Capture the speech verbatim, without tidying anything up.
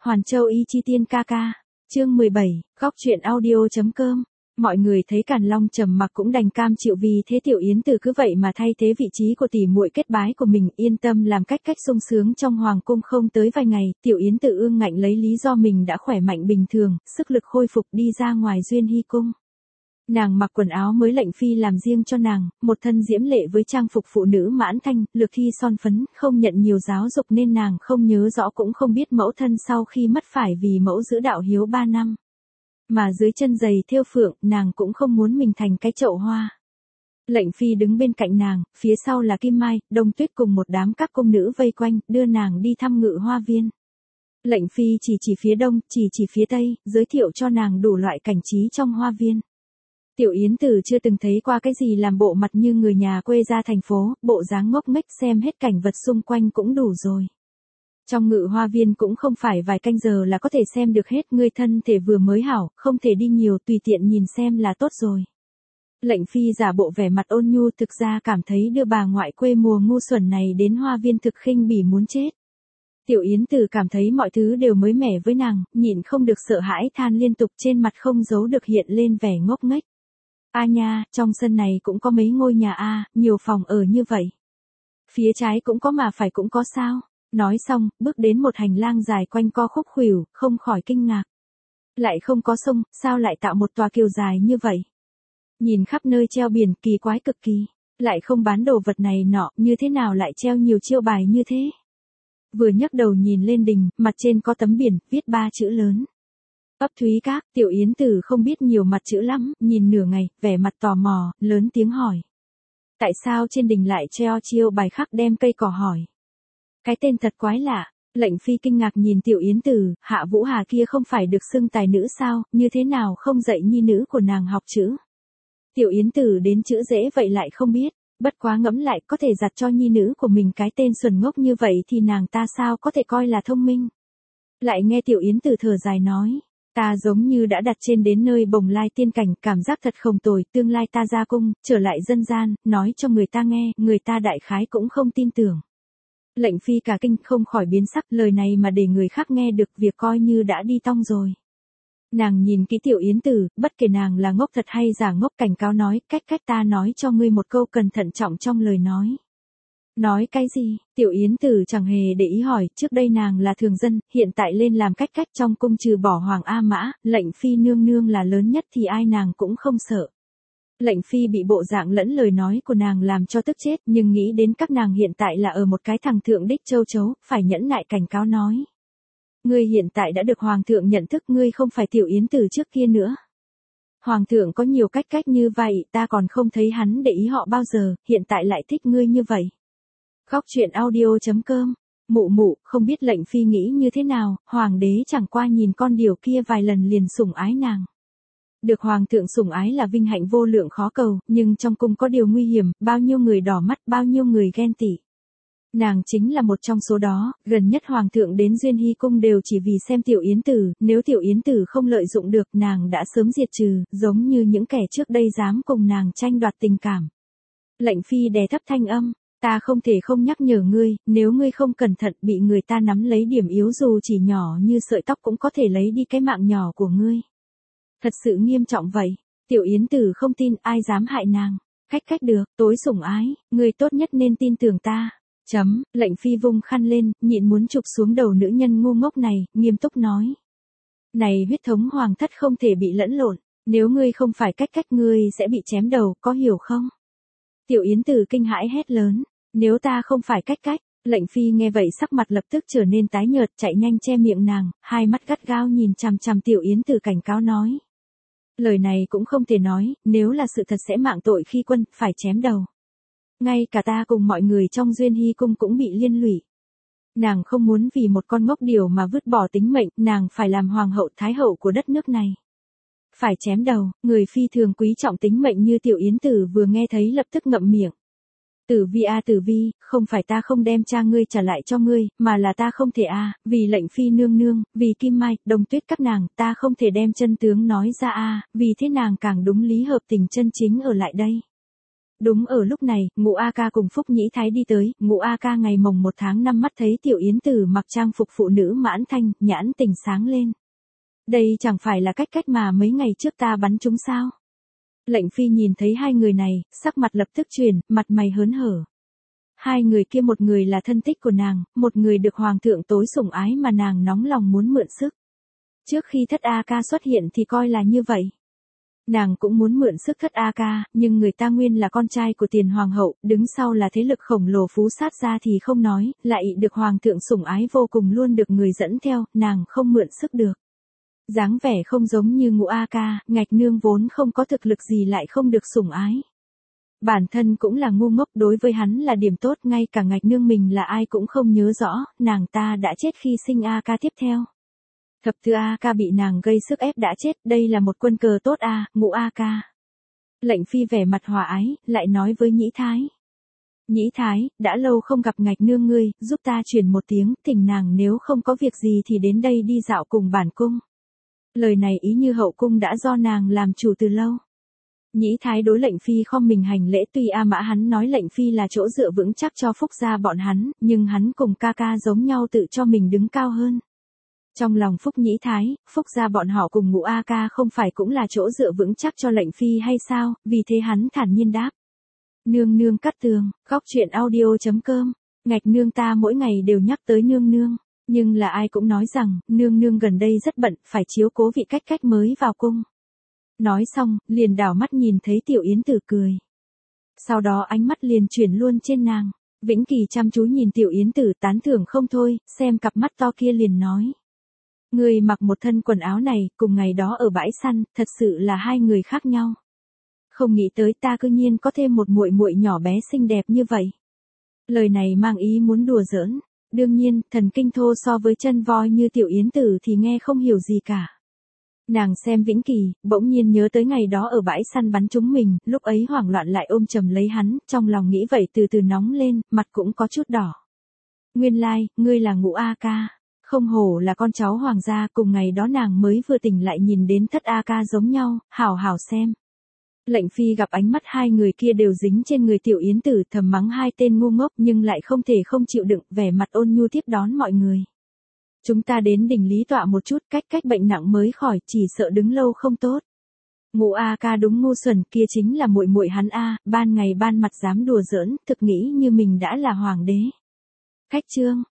Hoàn Châu Y Chi Tiên ca ca. Chương mười bảy, góc truyện audio.com. Mọi người thấy Càn Long trầm mặc cũng đành cam chịu, vì thế Tiểu Yến Từ cứ vậy mà thay thế vị trí của tỷ muội kết bái của mình, yên tâm làm cách cách sung sướng trong hoàng cung. Không tới vài ngày, Tiểu Yến Từ ương ngạnh lấy lý do mình đã khỏe mạnh bình thường, sức lực khôi phục đi ra ngoài Duyên Hy cung. Nàng mặc quần áo mới lệnh phi làm riêng cho nàng, một thân diễm lệ với trang phục phụ nữ mãn thanh, lược thi son phấn, không nhận nhiều giáo dục nên nàng không nhớ rõ cũng không biết mẫu thân sau khi mất phải vì mẫu giữ đạo hiếu ba năm. Mà dưới chân giày thêu phượng, nàng cũng không muốn mình thành cái chậu hoa. Lệnh phi đứng bên cạnh nàng, phía sau là Kim Mai, Đông Tuyết cùng một đám các cung nữ vây quanh, đưa nàng đi thăm Ngự Hoa Viên. Lệnh phi chỉ chỉ phía đông, chỉ chỉ phía tây, giới thiệu cho nàng đủ loại cảnh trí trong hoa viên. Tiểu Yến Từ chưa từng thấy qua cái gì làm bộ mặt như người nhà quê ra thành phố, bộ dáng ngốc nghếch, xem hết cảnh vật xung quanh cũng đủ rồi. Trong Ngự Hoa Viên cũng không phải vài canh giờ là có thể xem được hết, người thân thể vừa mới hảo, không thể đi nhiều, tùy tiện nhìn xem là tốt rồi. Lệnh phi giả bộ vẻ mặt ôn nhu, thực ra cảm thấy đưa bà ngoại quê mùa ngu xuẩn này đến hoa viên thực khinh bỉ muốn chết. Tiểu Yến Từ cảm thấy mọi thứ đều mới mẻ với nàng, nhịn không được sợ hãi than liên tục, trên mặt không giấu được hiện lên vẻ ngốc nghếch. A nha, trong sân này cũng có mấy ngôi nhà a, nhiều phòng ở như vậy. Phía trái cũng có mà phải cũng có sao? Nói xong, bước đến một hành lang dài quanh co khúc khuỷu, không khỏi kinh ngạc. Lại không có sông, sao lại tạo một tòa kiều dài như vậy? Nhìn khắp nơi treo biển, kỳ quái cực kỳ. Lại không bán đồ vật này nọ, như thế nào lại treo nhiều chiêu bài như thế? Vừa nhấc đầu nhìn lên đình, mặt trên có tấm biển, viết ba chữ lớn. Ấp Thúy Các. Tiểu Yến Từ không biết nhiều mặt chữ lắm, nhìn nửa ngày, vẻ mặt tò mò, lớn tiếng hỏi. Tại sao trên đình lại treo chiêu bài khắc đem cây cỏ hỏi? Cái tên thật quái lạ. Lệnh phi kinh ngạc nhìn Tiểu Yến Từ, Hạ Vũ Hà kia không phải được xưng tài nữ sao, như thế nào không dạy nhi nữ của nàng học chữ? Tiểu Yến Từ đến chữ dễ vậy lại không biết, bất quá ngẫm lại có thể giặt cho nhi nữ của mình cái tên xuẩn ngốc như vậy thì nàng ta sao có thể coi là thông minh? Lại nghe Tiểu Yến Từ thở dài nói. Ta giống như đã đặt trên đến nơi bồng lai tiên cảnh, cảm giác thật không tồi, tương lai ta ra cung, trở lại dân gian, nói cho người ta nghe, người ta đại khái cũng không tin tưởng. Lệnh phi cả kinh, không khỏi biến sắc, lời này mà để người khác nghe được, việc coi như đã đi tong rồi. Nàng nhìn kỹ Tiểu Yến Từ, bất kể nàng là ngốc thật hay giả ngốc, cảnh cáo nói, cách cách ta nói cho ngươi một câu, cẩn thận trọng trong lời nói. Nói cái gì? Tiểu Yến Từ chẳng hề để ý hỏi, trước đây nàng là thường dân, hiện tại lên làm cách cách trong cung, trừ bỏ Hoàng A Mã, lệnh phi nương nương là lớn nhất thì ai nàng cũng không sợ. Lệnh phi bị bộ dạng lẫn lời nói của nàng làm cho tức chết, nhưng nghĩ đến các nàng hiện tại là ở một cái thằng thượng đích châu chấu, phải nhẫn nại cảnh cáo nói. Ngươi hiện tại đã được Hoàng thượng nhận thức, ngươi không phải Tiểu Yến Từ trước kia nữa. Hoàng thượng có nhiều cách cách như vậy, ta còn không thấy hắn để ý họ bao giờ, hiện tại lại thích ngươi như vậy. Góc truyện audio.com. Mụ mụ, không biết lệnh phi nghĩ như thế nào, hoàng đế chẳng qua nhìn con điều kia vài lần liền sủng ái nàng. Được hoàng thượng sủng ái là vinh hạnh vô lượng khó cầu, nhưng trong cung có điều nguy hiểm, bao nhiêu người đỏ mắt, bao nhiêu người ghen tị. Nàng chính là một trong số đó, gần nhất hoàng thượng đến Duyên Hy cung đều chỉ vì xem Tiểu Yến Từ, nếu Tiểu Yến Từ không lợi dụng được, nàng đã sớm diệt trừ, giống như những kẻ trước đây dám cùng nàng tranh đoạt tình cảm. Lệnh phi đè thấp thanh âm. Ta không thể không nhắc nhở ngươi, nếu ngươi không cẩn thận bị người ta nắm lấy điểm yếu dù chỉ nhỏ như sợi tóc cũng có thể lấy đi cái mạng nhỏ của ngươi. Thật sự nghiêm trọng vậy. Tiểu Yến Từ không tin ai dám hại nàng. Cách cách được, tối sủng ái, ngươi tốt nhất nên tin tưởng ta. Chấm, lệnh phi vung khăn lên, nhịn muốn chụp xuống đầu nữ nhân ngu ngốc này, nghiêm túc nói. Này huyết thống hoàng thất không thể bị lẫn lộn, nếu ngươi không phải cách cách ngươi sẽ bị chém đầu, có hiểu không? Tiểu Yến Từ kinh hãi hét lớn. Nếu ta không phải cách cách, lệnh phi nghe vậy sắc mặt lập tức trở nên tái nhợt, chạy nhanh che miệng nàng, hai mắt gắt gao nhìn chằm chằm Tiểu Yến Từ cảnh cáo nói. Lời này cũng không thể nói, nếu là sự thật sẽ mạng tội khi quân, phải chém đầu. Ngay cả ta cùng mọi người trong Duyên Hy cung cũng bị liên lụy. Nàng không muốn vì một con ngốc điều mà vứt bỏ tính mệnh, nàng phải làm hoàng hậu thái hậu của đất nước này. Phải chém đầu, người phi thường quý trọng tính mệnh như Tiểu Yến Từ vừa nghe thấy lập tức ngậm miệng. Tử Vi a Tử Vi, không phải ta không đem cha ngươi trả lại cho ngươi, mà là ta không thể a, vì lệnh phi nương nương, vì Kim Mai, Đông Tuyết các nàng, ta không thể đem chân tướng nói ra a, vì thế nàng càng đúng lý hợp tình chân chính ở lại đây. Đúng ở lúc này, Ngũ A Ca cùng Phúc Nhĩ Thái đi tới, Ngũ A Ca ngày mồng một tháng năm mắt thấy Tiểu Yến Tử mặc trang phục phụ nữ mãn thanh, nhãn tình sáng lên. Đây chẳng phải là cách cách mà mấy ngày trước ta bắn chúng sao? Lệnh Phi nhìn thấy hai người này, sắc mặt lập tức chuyển, mặt mày hớn hở. Hai người kia một người là thân tích của nàng, một người được Hoàng thượng tối sủng ái mà nàng nóng lòng muốn mượn sức. Trước khi Thất A Ca xuất hiện thì coi là như vậy. Nàng cũng muốn mượn sức Thất A Ca, nhưng người ta nguyên là con trai của Tiền Hoàng hậu, đứng sau là thế lực khổng lồ Phú Sát gia thì không nói, lại được Hoàng thượng sủng ái vô cùng luôn được người dẫn theo, nàng không mượn sức được. Dáng vẻ không giống như Ngũ A Ca, Ngạch Nương vốn không có thực lực gì lại không được sủng ái. Bản thân cũng là ngu ngốc, đối với hắn là điểm tốt, ngay cả Ngạch Nương mình là ai cũng không nhớ rõ, nàng ta đã chết khi sinh A Ca tiếp theo. Thập Tư A Ca bị nàng gây sức ép đã chết, đây là một quân cờ tốt a, Ngũ A Ca. Lệnh Phi vẻ mặt hòa ái, lại nói với Nhĩ Thái. Nhĩ Thái, đã lâu không gặp Ngạch Nương ngươi, giúp ta truyền một tiếng, thỉnh nàng nếu không có việc gì thì đến đây đi dạo cùng bản cung. Lời này ý như hậu cung đã do nàng làm chủ từ lâu. Nhĩ Thái đối Lệnh Phi khom mình hành lễ, tuy A Mã hắn nói Lệnh Phi là chỗ dựa vững chắc cho Phúc gia bọn hắn, nhưng hắn cùng ca ca giống nhau tự cho mình đứng cao hơn. Trong lòng Phúc Nhĩ Thái, Phúc gia bọn họ cùng Ngũ A Ca không phải cũng là chỗ dựa vững chắc cho Lệnh Phi hay sao, vì thế hắn thản nhiên đáp. Nương nương cắt tường, góc truyện audio chấm com, Ngạch Nương ta mỗi ngày đều nhắc tới nương nương, nhưng là ai cũng nói rằng, nương nương gần đây rất bận, phải chiếu cố vị cách cách mới vào cung. Nói xong, liền đảo mắt nhìn thấy Tiểu Yến Tử cười. Sau đó ánh mắt liền chuyển luôn trên nàng, Vĩnh Kỳ chăm chú nhìn Tiểu Yến Tử tán thưởng không thôi, xem cặp mắt to kia liền nói. Người mặc một thân quần áo này, cùng ngày đó ở bãi săn, thật sự là hai người khác nhau. Không nghĩ tới ta cư nhiên có thêm một muội muội nhỏ bé xinh đẹp như vậy. Lời này mang ý muốn đùa giỡn. Đương nhiên, thần kinh thô so với chân voi như Tiểu Yến Tử thì nghe không hiểu gì cả. Nàng xem Vĩnh Kỳ, bỗng nhiên nhớ tới ngày đó ở bãi săn bắn chúng mình, lúc ấy hoảng loạn lại ôm chầm lấy hắn, trong lòng nghĩ vậy từ từ nóng lên, mặt cũng có chút đỏ. Nguyên lai, like, ngươi là Ngũ A Ca. Không hổ là con cháu hoàng gia, cùng ngày đó nàng mới vừa tỉnh lại nhìn đến Thất A Ca giống nhau, hảo hảo xem. Lệnh Phi gặp ánh mắt hai người kia đều dính trên người Tiểu Yến Tử, thầm mắng hai tên ngu ngốc nhưng lại không thể không chịu đựng, vẻ mặt ôn nhu tiếp đón mọi người. Chúng ta đến đỉnh Lý Tọa một chút, cách cách bệnh nặng mới khỏi, chỉ sợ đứng lâu không tốt. Ngũ A Ca đúng ngu xuẩn, kia chính là muội muội hắn a, ban ngày ban mặt dám đùa giỡn, thực nghĩ như mình đã là hoàng đế. Khách chương